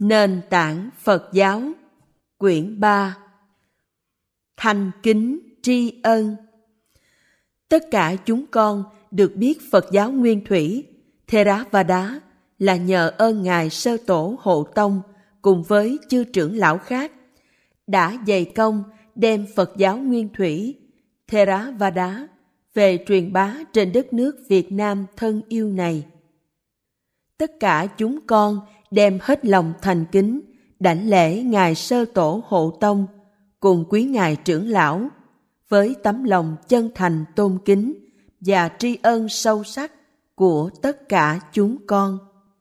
Nền tảng Phật giáo, quyển 3. Thành kính tri ân. Tất cả chúng con được biết Phật giáo Nguyên Thủy, Theravada, là nhờ ơn Ngài Sơ Tổ Hộ Tông cùng với chư trưởng lão khác đã dày công đem Phật giáo Nguyên Thủy, Theravada về truyền bá trên đất nước Việt Nam thân yêu này. Tất cả chúng con đem hết lòng thành kính đảnh lễ Ngài Sơ Tổ Hộ Tông cùng quý Ngài trưởng lão với tấm lòng chân thành tôn kính và tri ân sâu sắc của tất cả chúng con.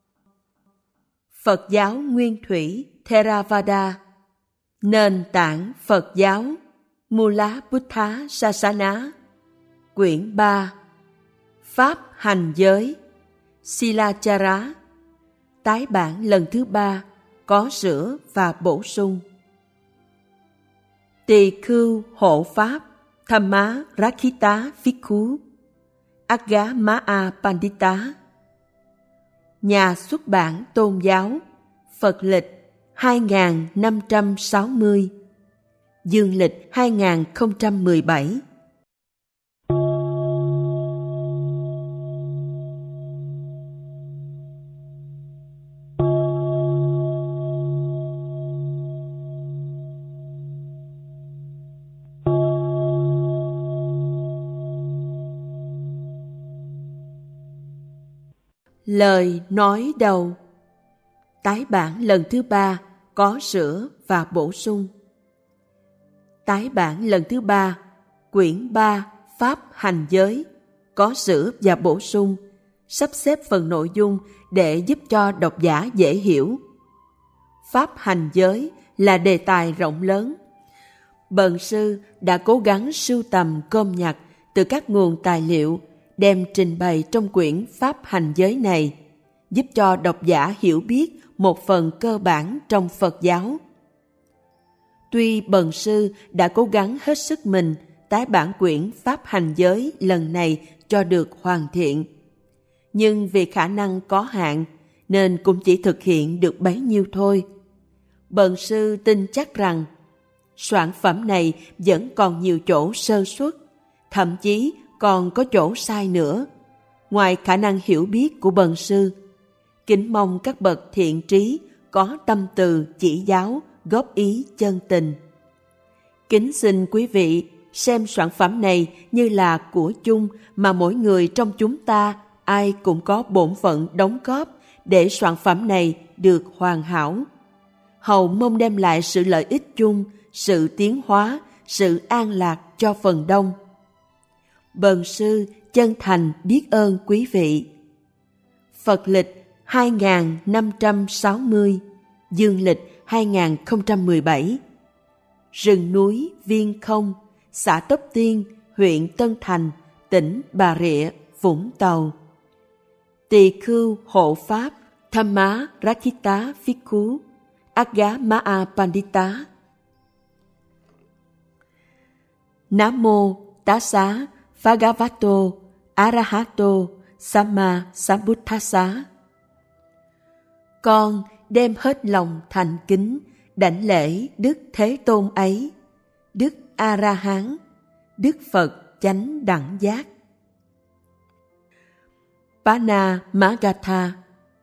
Phật giáo Nguyên Thủy Theravada, nền tảng Phật giáo Mula Buddha Sasana, quyển 3. Pháp hành giới Silachara, tái bản lần thứ 3, có sửa và bổ sung. Tỳ khưu hộ pháp Thamma Rakkhita Phikkhú Aggamaya Pandita, nhà xuất bản tôn giáo Phật lịch 2560, dương lịch 2017. Lời nói đầu. Tái bản lần thứ 3, có sửa và bổ sung. Tái bản lần thứ 3, quyển 3, Pháp hành giới, có sửa và bổ sung, sắp xếp phần nội dung để giúp cho độc giả dễ hiểu. Pháp hành giới là đề tài rộng lớn. Bần sư đã cố gắng sưu tầm gom nhặt từ các nguồn tài liệu đem trình bày trong quyển Pháp hành giới này, giúp cho độc giả hiểu biết một phần cơ bản trong Phật giáo. Tuy bần sư đã cố gắng hết sức mình tái bản quyển Pháp hành giới lần này cho được hoàn thiện, nhưng vì khả năng có hạn nên cũng chỉ thực hiện được bấy nhiêu thôi. Bần sư tin chắc rằng soạn phẩm này vẫn còn nhiều chỗ sơ suất, thậm chí còn có chỗ sai nữa, ngoài khả năng hiểu biết của bần sư. Kính mong các bậc thiện trí có tâm từ chỉ giáo, góp ý chân tình. Kính xin quý vị xem soạn phẩm này như là của chung mà mỗi người trong chúng ta ai cũng có bổn phận đóng góp để soạn phẩm này được hoàn hảo. Hầu mong đem lại sự lợi ích chung, sự tiến hóa, sự an lạc cho phần đông. Bần sư chân thành biết ơn quý vị. Phật lịch 2560, dương lịch 2017. Rừng núi Viên Không, xã Tóc Tiên, huyện Tân Thành, tỉnh Bà Rịa, Vũng Tàu. Tỳ khưu hộ pháp Thamma Rakkhita Phikkhú Aggamaya Pandita. Nam mô Tassa Bhagavato Arahato Samma Sambuddhassa. Con đem hết lòng thành kính đảnh lễ Đức Thế Tôn ấy, Đức A-ra-hán, Đức Phật chánh đẳng giác. Pana Magatha.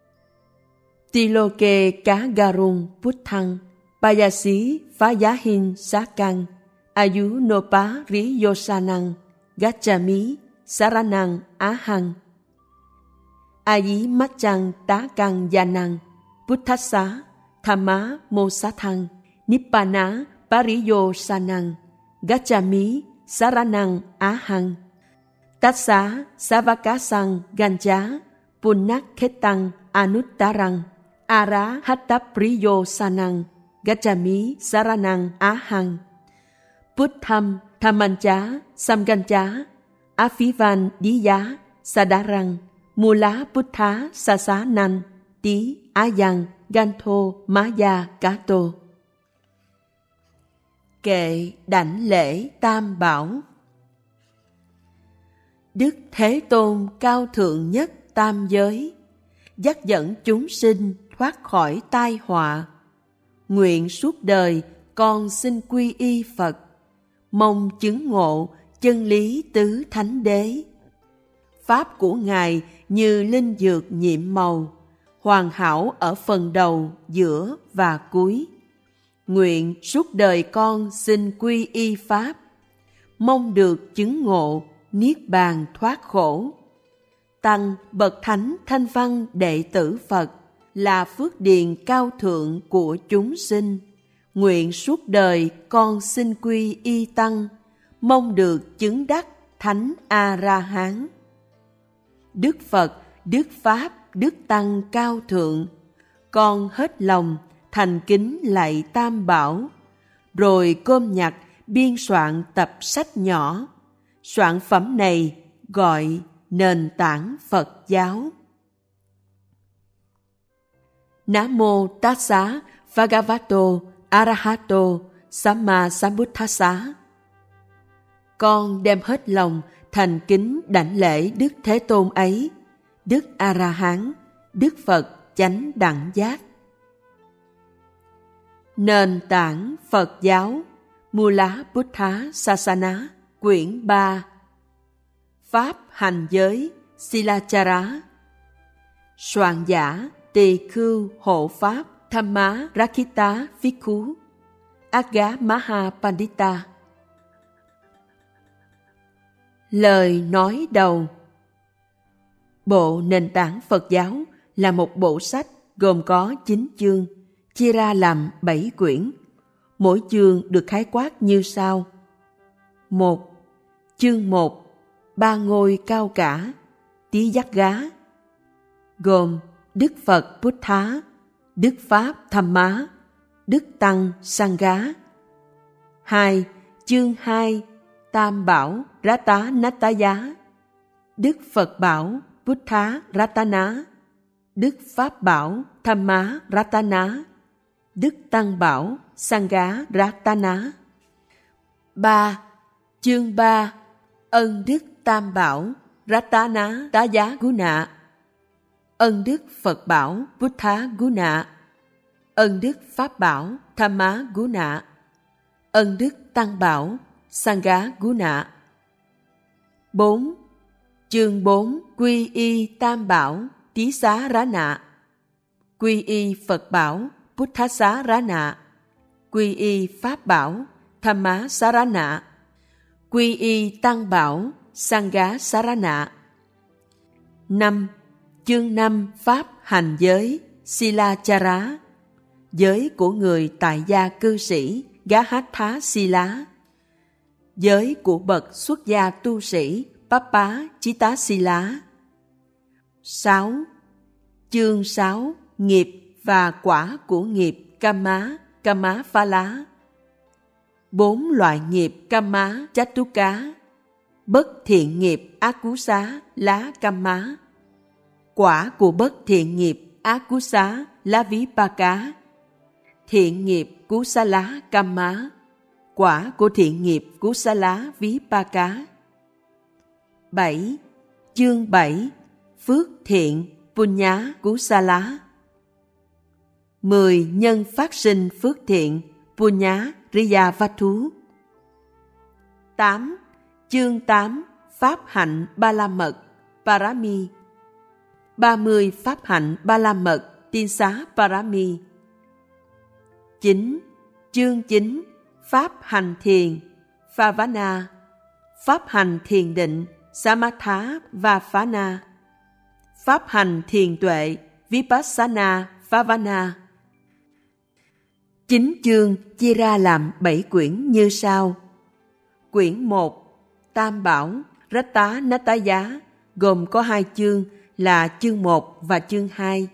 Tiloke Kagarung Puttang Payasi Vayahin Sakang Ayunopa Riyosanang Gacchami Saranang Ahang Ayi Machang Takang Yanang Buddhassa Thamma Mosathang Nibbana Pariyosanang Gacchami Saranang Ahang Tassa Savakasang Ganja Punnakhetang Anuttarang Arahattapriyosanang Gacchami Saranang Ahang Buddham Thammancha Samgancha Afivan Diya Sadarang Mula Buddha Sasanan Tí Ayang Gantho Maya Kato. Kệ đảnh lễ Tam Bảo. Đức Thế Tôn cao thượng nhất tam giới, dắt dẫn chúng sinh thoát khỏi tai họa. Nguyện suốt đời con xin quy y Phật, mong chứng ngộ chân lý tứ thánh đế. Pháp của Ngài như linh dược nhiệm màu, hoàn hảo ở phần đầu, giữa và cuối. Nguyện suốt đời con xin quy y Pháp, mong được chứng ngộ niết bàn thoát khổ. Tăng bậc thánh thanh văn đệ tử Phật là phước điền cao thượng của chúng sinh. Nguyện suốt đời con xin quy y Tăng, mong được chứng đắc thánh A-la-hán. Đức Phật, Đức Pháp, Đức Tăng cao thượng, con hết lòng thành kính lạy Tam Bảo, rồi côm nhặt biên soạn tập sách nhỏ. Soạn phẩm này gọi Nền tảng Phật giáo. Nam mô Tassa Bhagavato Arahato Samma Sambuddhassa. Con đem hết lòng thành kính đảnh lễ Đức Thế Tôn ấy, Đức A-la-hán, Đức Phật chánh đẳng giác. Nền tảng Phật giáo Mula Buddha Sasana, quyển 3. Pháp hành giới Silachara. Soạn giả Tỳ Khưu Hộ Pháp Thamma Rakita Bhikkhu Agga Maha Pandita. Lời nói đầu. Bộ Nền tảng Phật giáo là một bộ sách gồm có 9 chương, chia ra làm 7 quyển. Mỗi chương được khái quát như sau. 1. Chương 1. Ba ngôi cao cả, tí giác gá, gồm Đức Phật Buddha, Đức Pháp Thamma, Đức Tăng Sangha. 2. Chương 2. Tam Bảo Ratanataya, Đức Phật Bảo Buddha Ratana, Đức Pháp Bảo Thamma Ratana, Đức Tăng Bảo Sangha Ratana. 3. Chương 3. Ân Đức Tam Bảo Ratana Taya Guna, ân Đức Phật Bảo Buddha Guna, ân Đức Pháp Bảo Thamma Guna, ân Đức Tăng Bảo Sangha Guna. 4. Chương 4. Quy y Tam Bảo Tí Xá Rana, quy y Phật Bảo Buddha Xá Rana, quy y Pháp Bảo Thamma Sarana, quy y Tăng Bảo Sangha Sarana. 5. Chương 5. Pháp hành giới Silachara, giới của người tại gia cư sĩ Gahatha Sila, giới của bậc xuất gia tu sĩ Papa Chitta Sila. 6. Chương 6. Nghiệp và quả của nghiệp Kama, Kama Phala, 4 loại nghiệp Kama Chatuka, bất thiện nghiệp Akusa lá Kama, quả của bất thiện nghiệp Akusa lá Vipaka, thiện nghiệp Kusala Kama, quả của thiện nghiệp Kusala Vipaka. 7. Chương 7. Phước thiện Punya Kusala, 10 nhân phát sinh phước thiện Punya Riyavatu. 8. Chương 8. Pháp hạnh Ba La Mật Parami, 30 pháp hạnh Ba La Mật Tiên Xá Parami. 9. Chương 9. Pháp hành thiền Phavana, pháp hành thiền định Samatha và Phana, pháp hành thiền tuệ Vipassana Phavana. 9 chương chia ra làm 7 quyển như sau. Quyển 1. Tam Bảo Ratanataya, gồm có 2 chương là chương 1 và chương 2.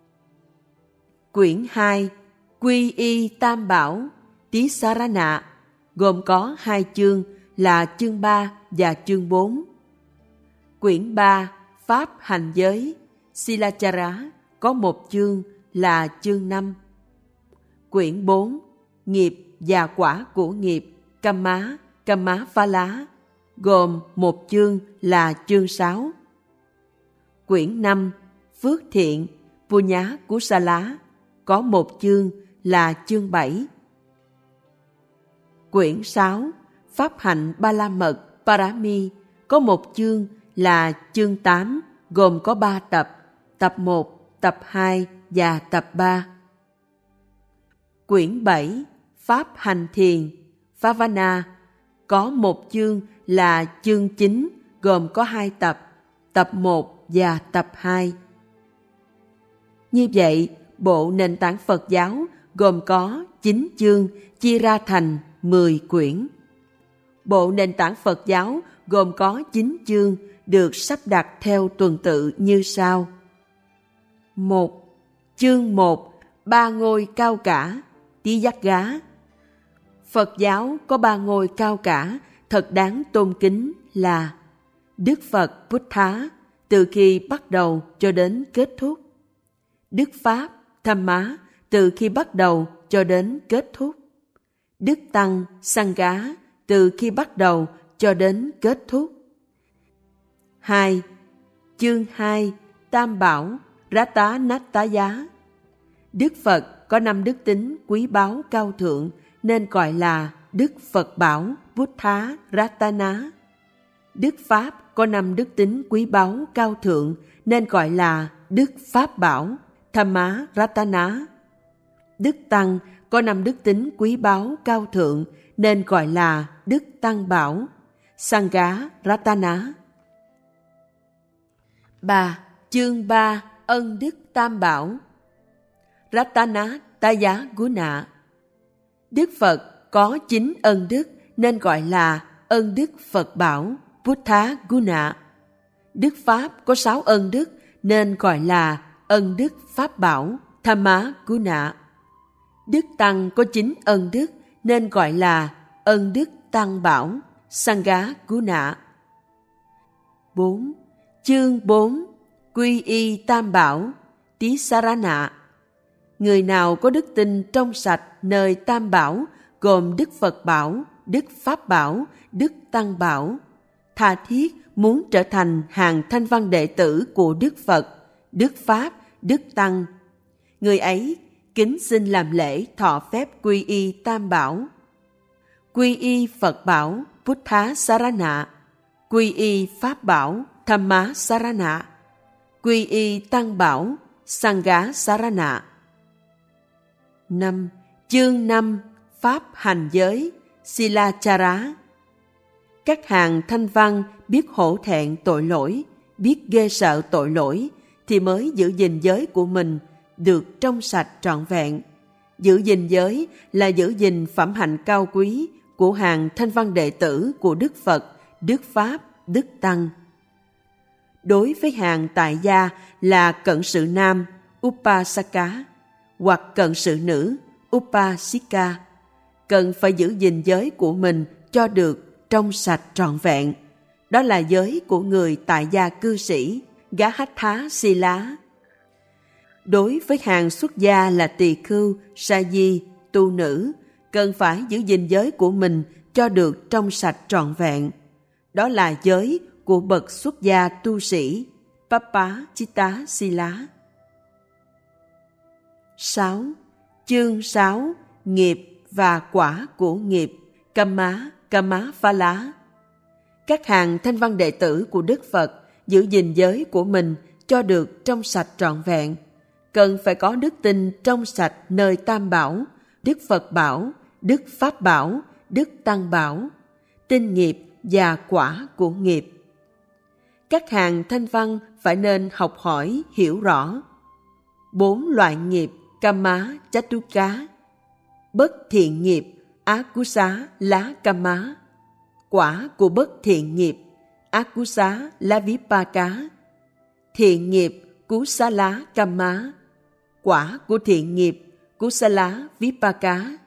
Quyển 2. Quy y Tam Bảo Tisarana, gồm có 2 chương là chương 3 và chương 4. Quyển 3. Pháp hành giới Silachara, có 1 chương là chương 5. Quyển 4. Nghiệp và quả của nghiệp Kama, Kama Phala, gồm 1 chương là chương 6. Quyển 5. Phước thiện Punya Kusala có một chương là chương 7. Quyển 6 Pháp hạnh Ba La Mật Parami có một chương là chương 8, gồm có 3 tập, tập 1, tập 2 và tập 3. Quyển 7 Pháp hành thiền Phavana có một chương là chương 9, gồm có 2 tập, tập 1 và tập 2. Như vậy, bộ nền tảng Phật giáo gồm có 9 chương chia ra thành 10 quyển. Bộ nền tảng Phật giáo gồm có 9 chương được sắp đặt theo tuần tự như sau. 1. Chương 1 Ba ngôi cao cả Tí Giác Gá. Phật giáo có 3 ngôi cao cả thật đáng tôn kính là Đức Phật Buddha từ khi bắt đầu cho đến kết thúc, Đức Pháp Dhamma từ khi bắt đầu cho đến kết thúc, Đức Tăng Sangha từ khi bắt đầu cho đến kết thúc. 2. Chương 2 Tam Bảo Ratanataya. Đức Phật có 5 đức tính quý báu cao thượng nên gọi là Đức Phật Bảo Buddha Ratana. Đức Pháp có 5 đức tính quý báu cao thượng nên gọi là Đức Pháp Bảo Dhamma Ratana. Đức Tăng có 5 đức tính quý báu cao thượng nên gọi là Đức Tăng Bảo Sangha Ratana. 3. Chương 3 Ân Đức Tam Bảo Ratanataya Guna. Đức Phật có 9 ân đức nên gọi là ân đức Phật Bảo Buddha Guna. Đức Pháp có 6 ân đức nên gọi là ân đức Pháp Bảo Dhamma Guna. Đức Tăng có 9 ân đức nên gọi là ân đức Tăng Bảo Sangha Guna. 4. Chương 4 Quy y Tam Bảo Tisarana. Người nào có đức tin trong sạch nơi Tam Bảo gồm Đức Phật Bảo, Đức Pháp Bảo, Đức Tăng Bảo, tha thiết muốn trở thành hàng thanh văn đệ tử của Đức Phật, Đức Pháp, Đức Tăng, người ấy kính xin làm lễ thọ phép quy y Tam Bảo. Quy y Phật Bảo Buddha Sarana, quy y Pháp Bảo Dhamma Sarana, quy y Tăng Bảo Sangha Sarana. 5. Chương 5 Pháp hành giới Silachara. Các hàng thanh văn biết hổ thẹn tội lỗi, biết ghê sợ tội lỗi thì mới giữ gìn giới của mình được trong sạch trọn vẹn. Giữ gìn giới là giữ gìn phẩm hạnh cao quý của hàng thanh văn đệ tử của Đức Phật, Đức Pháp, Đức Tăng. Đối với hàng tại gia là cận sự nam Upasaka hoặc cận sự nữ Upasika, cần phải giữ gìn giới của mình cho được trong sạch trọn vẹn. Đó là giới của người tại gia cư sĩ Gahatha Sila. Đối với hàng xuất gia là tỳ khưu, sa di, tu nữ, cần phải giữ gìn giới của mình cho được trong sạch trọn vẹn. Đó là giới của bậc xuất gia tu sĩ Pappachita Sila. 6. Chương 6 Nghiệp và quả của nghiệp Kamma Phala. Các hàng thanh văn đệ tử của Đức Phật giữ gìn giới của mình cho được trong sạch trọn vẹn, cần phải có đức tin trong sạch nơi Tam Bảo, Đức Phật Bảo, Đức Pháp Bảo, Đức Tăng Bảo, tin nghiệp và quả của nghiệp. Các hàng thanh văn phải nên học hỏi hiểu rõ 4 loại nghiệp Kamma Chatuka, bất thiện nghiệp Akusa lá Kamma, quả của bất thiện nghiệp Akusa lá Vipaka, thiện nghiệp Kusala Kamma, quả của thiện nghiệp Kusala Vipaka.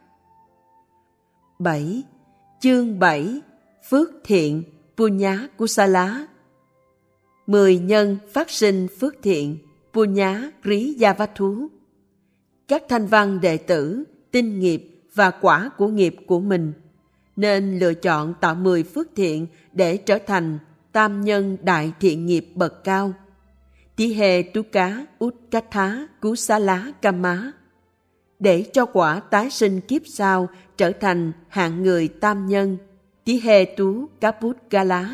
7. Chương 7 Phước thiện Punya Kusala. 10 nhân phát sinh phước thiện Punya Kriyavathu. Các thanh văn đệ tử tin nghiệp và quả của nghiệp của mình nên lựa chọn tạo 10 phước thiện để trở thành tam nhân đại thiện nghiệp bậc cao. Tihe tú cá út cá thá cú xá lá cam má, để cho quả tái sinh kiếp sau trở thành hạng người tam nhân. Tihe tú cá bút ga lá.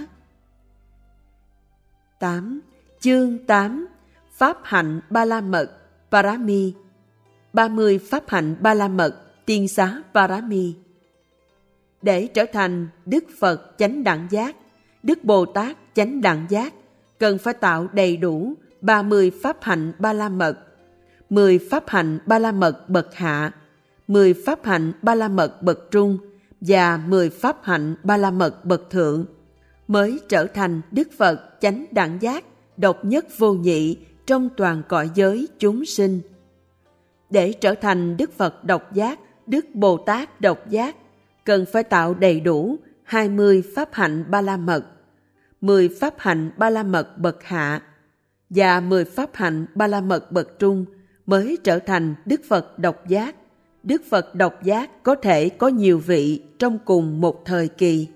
8. Chương 8. Pháp hạnh Ba La Mật Parami. 30 pháp hạnh Ba La Mật Tiên xá Parami. Để trở thành Đức Phật chánh đẳng giác, Đức Bồ Tát chánh đẳng giác, cần phải tạo đầy đủ 30 pháp hạnh Ba La Mật, 10 pháp hạnh Ba La Mật bậc hạ, 10 pháp hạnh Ba La Mật bậc trung và 10 pháp hạnh Ba La Mật bậc thượng, mới trở thành Đức Phật chánh đẳng giác, độc nhất vô nhị trong toàn cõi giới chúng sinh. Để trở thành Đức Phật độc giác, Đức Bồ Tát độc giác, cần phải tạo đầy đủ 20 pháp hạnh Ba La Mật, 10 pháp hạnh Ba La Mật bậc hạ và 10 pháp hạnh Ba La Mật bậc trung, mới trở thành Đức Phật độc giác. Đức Phật độc giác có thể có nhiều vị trong cùng một thời kỳ.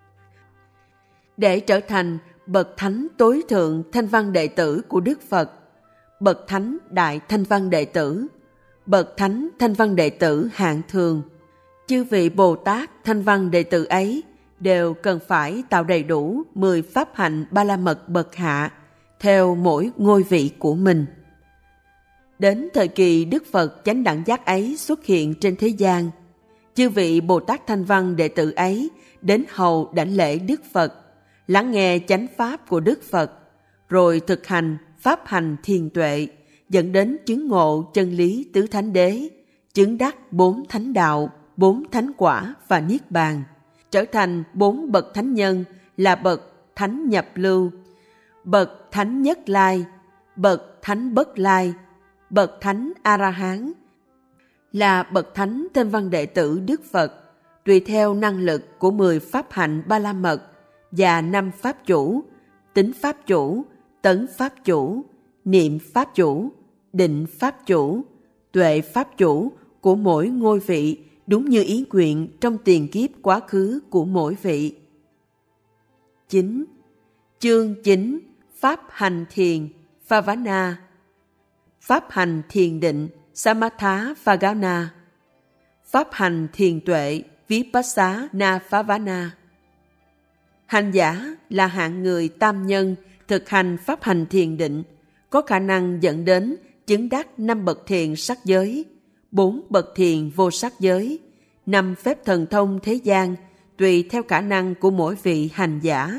Để trở thành bậc thánh tối thượng thanh văn đệ tử của Đức Phật, bậc thánh đại thanh văn đệ tử, bậc thánh thanh văn đệ tử hạng thường, chư vị Bồ Tát thanh văn đệ tử ấy đều cần phải tạo đầy đủ 10 pháp hạnh Ba La Mật bậc hạ theo mỗi ngôi vị của mình. Đến thời kỳ Đức Phật chánh đẳng giác ấy xuất hiện trên thế gian, chư vị Bồ Tát thanh văn đệ tử ấy đến hầu đảnh lễ Đức Phật, lắng nghe chánh pháp của Đức Phật, rồi thực hành pháp hành thiền tuệ, dẫn đến chứng ngộ chân lý tứ thánh đế, chứng đắc 4 thánh đạo, 4 thánh quả và niết bàn, trở thành 4 bậc thánh nhân là bậc thánh nhập lưu, bậc thánh nhất lai, bậc thánh bất lai, bậc thánh A-la-hán, là bậc thánh thanh văn đệ tử Đức Phật, tùy theo năng lực của 10 pháp hạnh Ba La Mật và 5 pháp chủ, tính pháp chủ, tấn pháp chủ, niệm pháp chủ, định pháp chủ, tuệ pháp chủ của mỗi ngôi vị, đúng như ý nguyện trong tiền kiếp quá khứ của mỗi vị. 9. Chương 9. Pháp hành thiền Phavana. Pháp hành thiền định Samatha Phagana. Pháp hành thiền tuệ Vipassana Phavana. Hành giả là hạng người tam nhân thực hành pháp hành thiền định, có khả năng dẫn đến chứng đắc 5 bậc thiền sắc giới, 4 bậc thiền vô sắc giới, 5 phép thần thông thế gian, tùy theo khả năng của mỗi vị hành giả.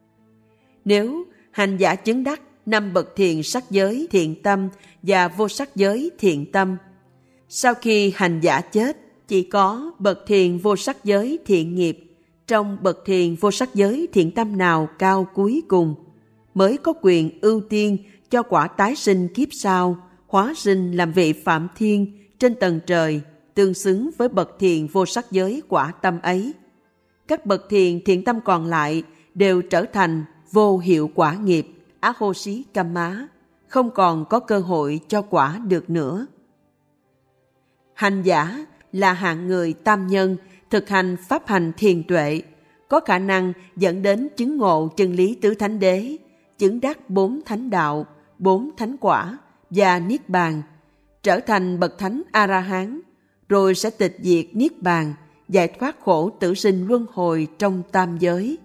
Nếu hành giả chứng đắc 5 bậc thiền sắc giới thiện tâm và vô sắc giới thiện tâm, sau khi hành giả chết, chỉ có bậc thiền vô sắc giới thiện nghiệp trong bậc thiền vô sắc giới thiện tâm nào cao cuối cùng mới có quyền ưu tiên cho quả tái sinh kiếp sau, hóa sinh làm vị Phạm Thiên trên tầng trời, tương xứng với bậc thiền vô sắc giới quả tâm ấy. Các bậc thiền thiện tâm còn lại đều trở thành vô hiệu quả nghiệp, Ahosi Kamma, không còn có cơ hội cho quả được nữa. Hành giả là hạng người tam nhân thực hành pháp hành thiền tuệ, có khả năng dẫn đến chứng ngộ chân lý tứ thánh đế, chứng đắc 4 thánh đạo, 4 thánh quả và niết bàn, trở thành bậc thánh A-la-hán, rồi sẽ tịch diệt niết bàn, giải thoát khổ tử sinh luân hồi trong tam giới.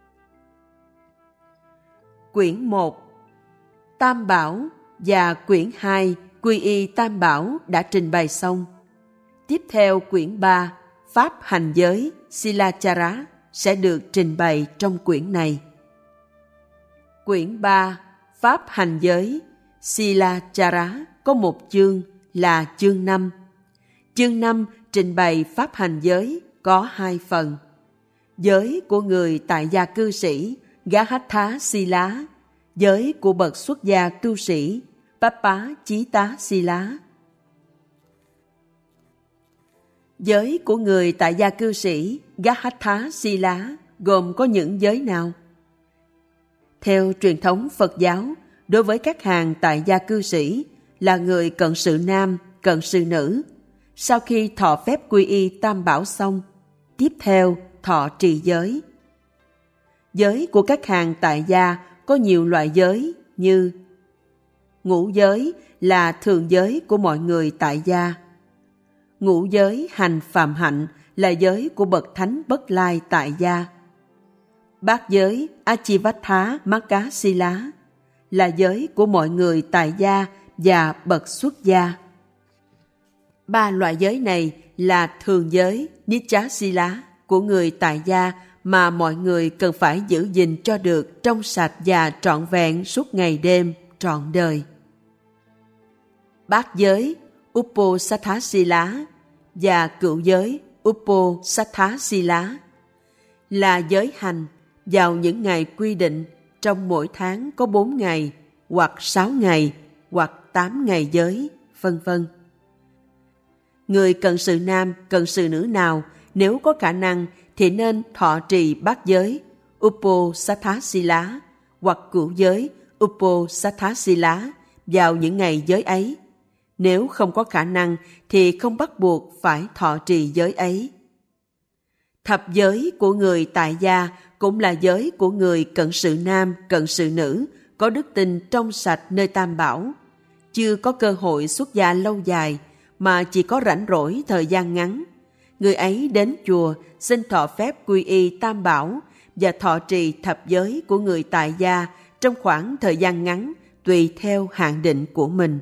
Quyển 1 Tam Bảo và quyển 2 Quy y Tam Bảo đã trình bày xong. Tiếp theo quyển 3 Pháp hành giới Silachara sẽ được trình bày trong quyển này. Quyển 3 Pháp hành giới Silachara có một chương là chương 5. Chương 5 trình bày pháp hành giới có 2 phần. Giới của người tại gia cư sĩ Gahatha Sila, giới của bậc xuất gia tu sĩ Papa Chí Tá Sila. Giới của người tại gia cư sĩ Gahatha Sila gồm có những giới nào? Theo truyền thống Phật giáo, đối với các hàng tại gia cư sĩ là người cận sự nam, cận sự nữ, sau khi thọ phép quy y Tam Bảo xong, tiếp theo thọ trì giới. Giới của các hàng tại gia có nhiều loại giới như ngũ giới là thường giới của mọi người tại gia. Ngũ giới hành phạm hạnh là giới của bậc thánh Bất Lai tại gia. Bát giới Achivattha Makka Sila là giới của mọi người tại gia và bậc xuất gia. Ba loại giới này là thường giới Nicha Sila của người tại gia mà mọi người cần phải giữ gìn cho được trong sạch và trọn vẹn suốt ngày đêm, trọn đời. Bát giới Uposatha Sila và cửu giới Uposatha Sila là giới hành vào những ngày quy định trong mỗi tháng có 4 ngày, hoặc 6 ngày, hoặc 8 ngày giới, vân vân. Người cận sự nam, cận sự nữ nào nếu có khả năng thì nên thọ trì bát giới Uposatha Sila hoặc cửu giới Uposatha Sila vào những ngày giới ấy. Nếu không có khả năng thì không bắt buộc phải thọ trì giới ấy. Thập giới của người tại gia cũng là giới của người cận sự nam, cận sự nữ, có đức tin trong sạch nơi Tam Bảo, chưa có cơ hội xuất gia lâu dài, mà chỉ có rảnh rỗi thời gian ngắn. Người ấy đến chùa xin thọ phép quy y Tam Bảo và thọ trì thập giới của người tại gia trong khoảng thời gian ngắn tùy theo hạn định của mình.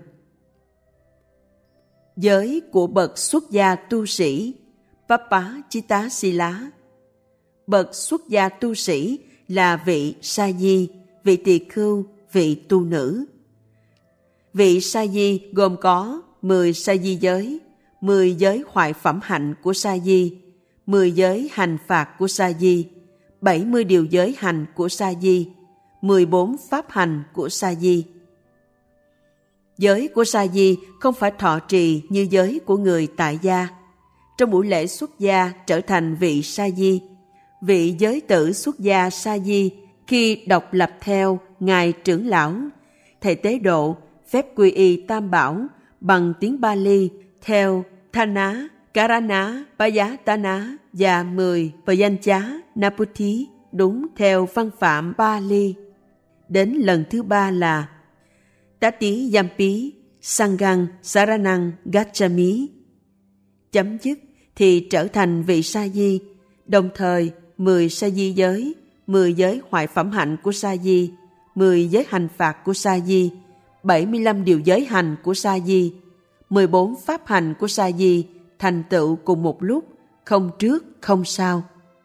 Giới của bậc xuất gia tu sĩ Papachita Sila. Bậc xuất gia tu sĩ là vị sa di, vị tỳ khưu, vị tu nữ. Vị sa di gồm có 10 sa di giới, 10 giới hoại phẩm hạnh của sa di, 10 giới hành phạt của sa di, 70 điều giới hành của sa di, 14 pháp hành của sa di. Giới của sa di không phải thọ trì như giới của người tại gia. Trong buổi lễ xuất gia trở thành vị sa di, vị giới tử xuất gia sa di khi độc lập theo ngài trưởng lão, thầy tế độ, phép quy y Tam Bảo bằng tiếng Bali theo Thana, Karana, Payatana và 10 Payancha Naputhi đúng theo văn phạm Bali. Đến lần thứ 3 là Tati Yampi Sangang Saranang Gacchami. Chấm dứt thì trở thành vị sa di, đồng thời 10 sa di giới, 10 giới hoại phẩm hạnh của sa di, 10 giới hành phạt của sa di, 75 điều giới hành của sa di, 14 pháp hành của sa di thành tựu cùng một lúc, không trước không sau.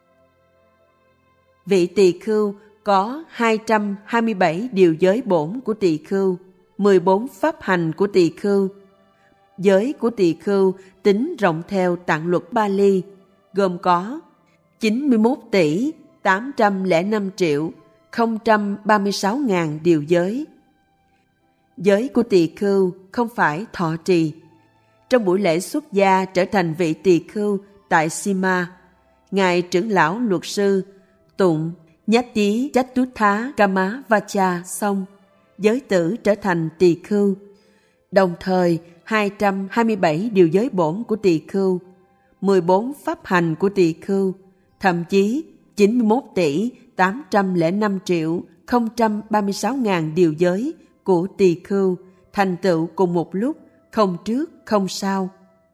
Vị tỳ khưu có 227 điều giới bổn của tỳ khưu, 14 pháp hành của tỳ khưu. Giới của tỳ khưu tính rộng theo tạng luật Bali, gồm có 91 tỷ 805 triệu 036 ngàn điều giới. Giới của tỳ khưu không phải thọ trì. Trong buổi lễ xuất gia trở thành vị tỳ khưu tại Sima, ngài trưởng lão luật sư tụng Nhati Chattutha Kama Vacha xong, giới tử trở thành tỳ khưu. Đồng thời 227 điều giới bổn của tỳ khưu, 14 pháp hành của tỳ khưu, thậm chí 91 tỷ 805 triệu 036 ngàn điều giới của tỳ khưu thành tựu cùng một lúc, không trước không sau.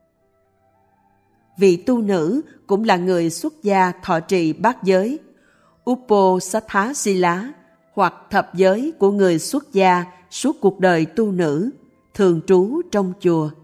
Vị tu nữ cũng là người xuất gia thọ trì bát giới Uposatha Sila hoặc thập giới của người xuất gia suốt cuộc đời tu nữ, thường trú trong chùa.